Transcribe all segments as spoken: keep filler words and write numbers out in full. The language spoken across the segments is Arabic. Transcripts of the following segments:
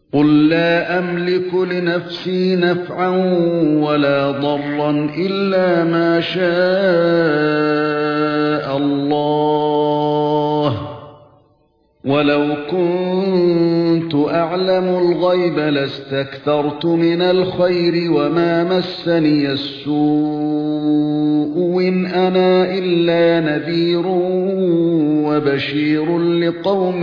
قُل لَّا أَمْلِكُ لِنَفْسِي نَفْعًا وَلَا ضَرًّا إِلَّا مَا شَاءَ اللَّهُ ۚ وَلَوْ كُنتُ أَعْلَمُ الْغَيْبَ لَاسْتَكْثَرْتُ مِنَ الْخَيْرِ وَمَا مَسَّنِيَ السُّوءُ إِنْ أَنَا إِلَّا نَذِيرٌ وَبَشِيرٌ لِقَوْمٍ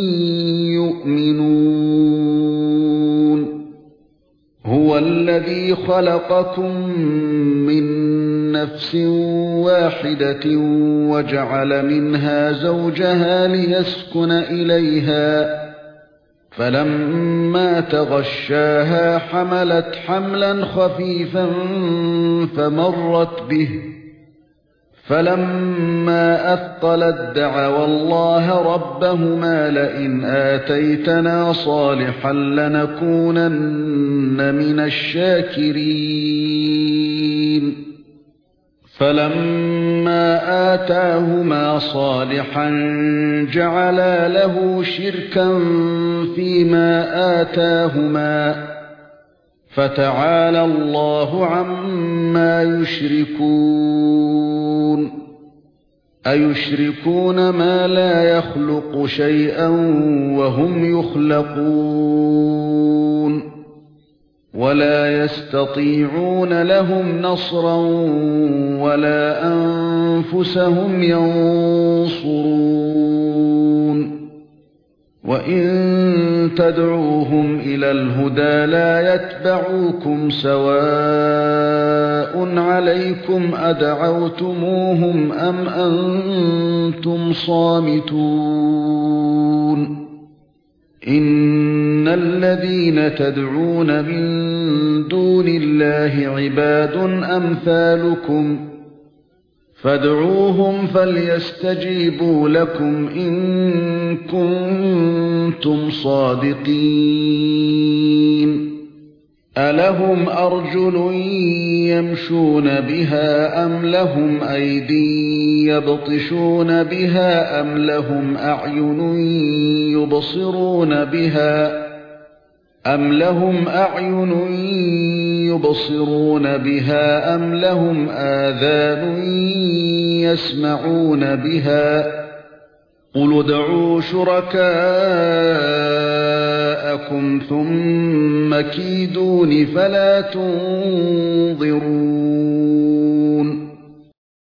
يُؤْمِنُونَ هُوَ الَّذِي خَلَقَكُم مِّن نَّفْسٍ وَاحِدَةٍ وَجَعَلَ مِنْهَا زَوْجَهَا لِيَسْكُنَ إِلَيْهَا ۖ فَلَمَّا تَغَشَّاهَا حَمَلَتْ حَمْلًا خَفِيفًا فَمَرَّتْ بِهِ ۖ فَلَمَّا أَثْقَلَت دَّعَوَا اللَّهَ رَبَّهُمَا لَئِنْ آتَيْتَنَا صَالِحًا لَّنَكُونَنَّ مِنَ الشَّاكِرِينَ فَلَمَّا آتَاهُمَا صَالِحًا جَعَلَا لَهُ شِرْكًا فِيمَا آتَاهُمَا ۚ فَتَعَالَى اللَّهُ عَمَّا يُشْرِكُونَ أَيُشْرِكُونَ مَا لَا يَخْلُقُ شَيْئًا وَهُمْ يُخْلَقُونَ وَلَا يَسْتَطِيعُونَ لَهُمْ نَصْرًا وَلَا أَنفُسَهُمْ يَنصُرُونَ وَإِن تَدْعُوهُمْ إِلَى الْهُدَى لَا يَتَّبِعُوكُمْ سَوَاءٌ عَلَيْكُمْ أَدَعَوْتُمُوهُمْ أَمْ أَنْتُمْ صَامِتُونَ إِنَّ الَّذِينَ تَدْعُونَ مِن دُونِ اللَّهِ عِبَادٌ أَمْثَالُكُمْ فَادْعُوهُمْ فَلْيَسْتَجِيبُوا لَكُمْ إِن كُنتُمْ صَادِقِينَ أَلَهُمْ أَرْجُلٌ يَمْشُونَ بِهَا أَمْ لَهُمْ أَيْدٍ يَبْطِشُونَ بِهَا أَمْ لَهُمْ أَعْيُنٌ يُبْصِرُونَ بِهَا أَمْ لَهُمْ أَعْيُنٌ يُبْصِرُونَ بِهَا أَمْ لَهُمْ آذَانٌ يَسْمَعُونَ بِهَا ۗ قُلِ ادْعُوا شُرَكَاءَكُمْ ثُمَّ كِيدُونِ فَلَا تُنظِرُونِ